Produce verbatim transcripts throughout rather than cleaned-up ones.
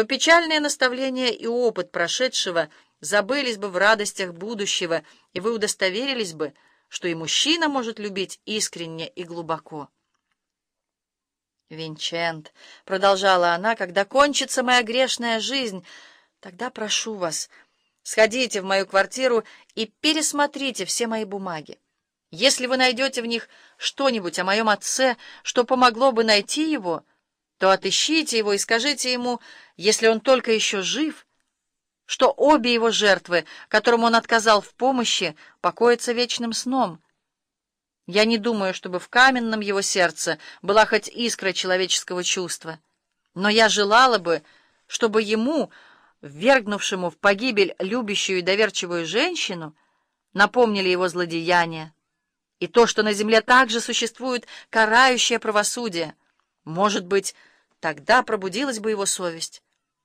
то печальные наставления и опыт прошедшего забылись бы в радостях будущего, и вы удостоверились бы, что и мужчина может любить искренне и глубоко. «Винчент», — продолжала она, — «когда кончится моя грешная жизнь, тогда прошу вас, сходите в мою квартиру и пересмотрите все мои бумаги. Если вы найдете в них что-нибудь о моем отце, что помогло бы найти его, то отыщите его и скажите ему, если он только еще жив, что обе его жертвы, которым он отказал в помощи, покоятся вечным сном. Я не думаю, чтобы в каменном его сердце была хоть искра человеческого чувства, но я желала бы, чтобы ему, ввергнувшему в погибель любящую и доверчивую женщину, напомнили его злодеяния, и то, что на земле также существует карающее правосудие. Может быть, тогда пробудилась бы его совесть.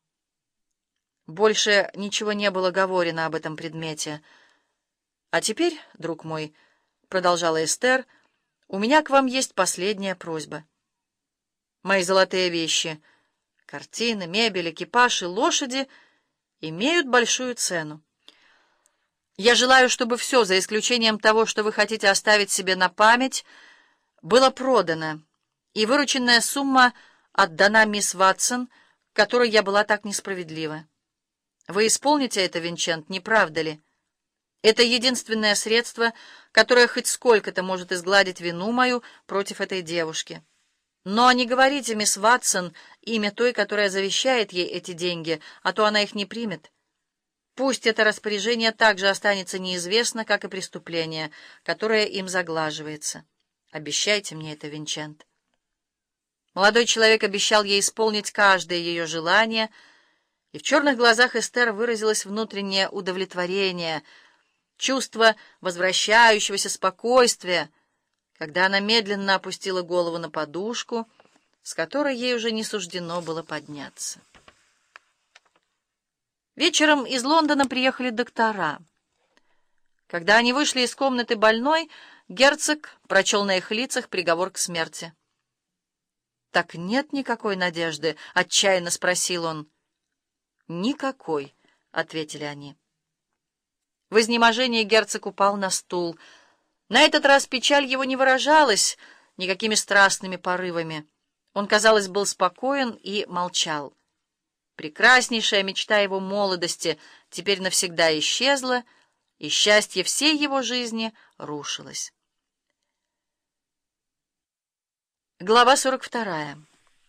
Больше ничего не было говорено об этом предмете. «А теперь, друг мой, — продолжала Эстер, — у меня к вам есть последняя просьба. Мои золотые вещи, картины, мебель, экипаж и лошади имеют большую цену. Я желаю, чтобы все, за исключением того, что вы хотите оставить себе на память, было продано, и вырученная сумма отдана мисс Ватсон, к которой я была так несправедлива. Вы исполните это, Винчент, не правда ли? Это единственное средство, которое хоть сколько-то может изгладить вину мою против этой девушки. Но не говорите, мисс Ватсон, имя той, которая завещает ей эти деньги, а то она их не примет. Пусть это распоряжение также останется неизвестно, как и преступление, которое им заглаживается. Обещайте мне это, Винчент». Молодой человек обещал ей исполнить каждое ее желание, и в черных глазах Эстер выразилось внутреннее удовлетворение, чувство возвращающегося спокойствия, когда она медленно опустила голову на подушку, с которой ей уже не суждено было подняться. Вечером из Лондона приехали доктора. Когда они вышли из комнаты больной, герцог прочел на их лицах приговор к смерти. «Так нет никакой надежды?» — отчаянно спросил он. «Никакой», — ответили они. В изнеможении герцог упал на стул. На этот раз печаль его не выражалась никакими страстными порывами. Он, казалось, был спокоен и молчал. Прекраснейшая мечта его молодости теперь навсегда исчезла, и счастье всей его жизни рушилось. Глава сорок вторая.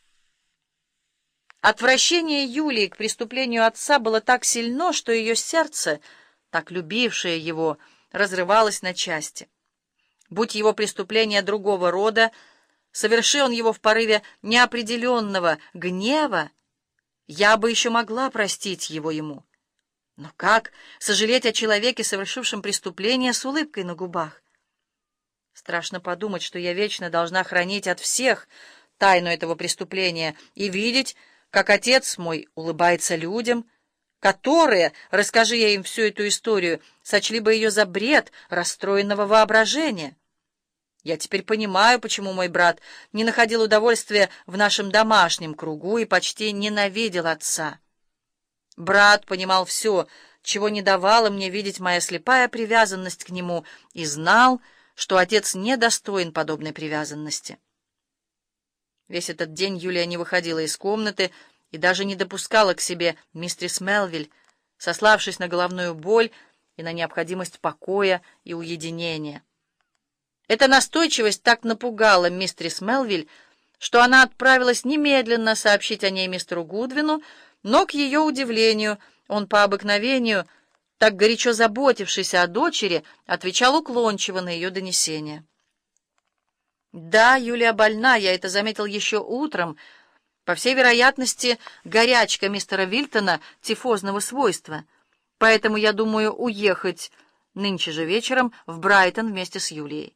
Отвращение Юлии к преступлению отца было так сильно, что ее сердце, так любившее его, разрывалось на части. Будь его преступление другого рода, соверши он его в порыве неопределенного гнева, я бы еще могла простить его ему. Но как сожалеть о человеке, совершившем преступление, с улыбкой на губах? Страшно подумать, что я вечно должна хранить от всех тайну этого преступления и видеть, как отец мой улыбается людям, которые, расскажи я им всю эту историю, сочли бы ее за бред расстроенного воображения. Я теперь понимаю, почему мой брат не находил удовольствия в нашем домашнем кругу и почти ненавидел отца. Брат понимал все, чего не давала мне видеть моя слепая привязанность к нему, и знал, что отец недостоин подобной привязанности. Весь этот день Юлия не выходила из комнаты и даже не допускала к себе мистерис Мелвиль, сославшись на головную боль и на необходимость покоя и уединения. Эта настойчивость так напугала мистерис Мелвиль, что она отправилась немедленно сообщить о ней мистеру Гудвину, но, к ее удивлению, он по обыкновению, так горячо заботившийся о дочери, отвечал уклончиво на ее донесение. «Да, Юлия больна, я это заметил еще утром. По всей вероятности, горячка мистера Вильтона тифозного свойства. Поэтому я думаю уехать нынче же вечером в Брайтон вместе с Юлией».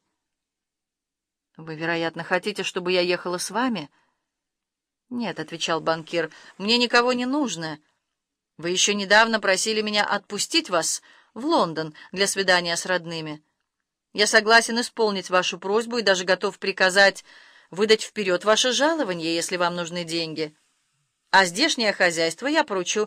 «Вы, вероятно, хотите, чтобы я ехала с вами?» «Нет», — отвечал банкир, — «мне никого не нужно. Вы еще недавно просили меня отпустить вас в Лондон для свидания с родными. Я согласен исполнить вашу просьбу и даже готов приказать выдать вперед ваше жалование, если вам нужны деньги. А здешнее хозяйство я поручу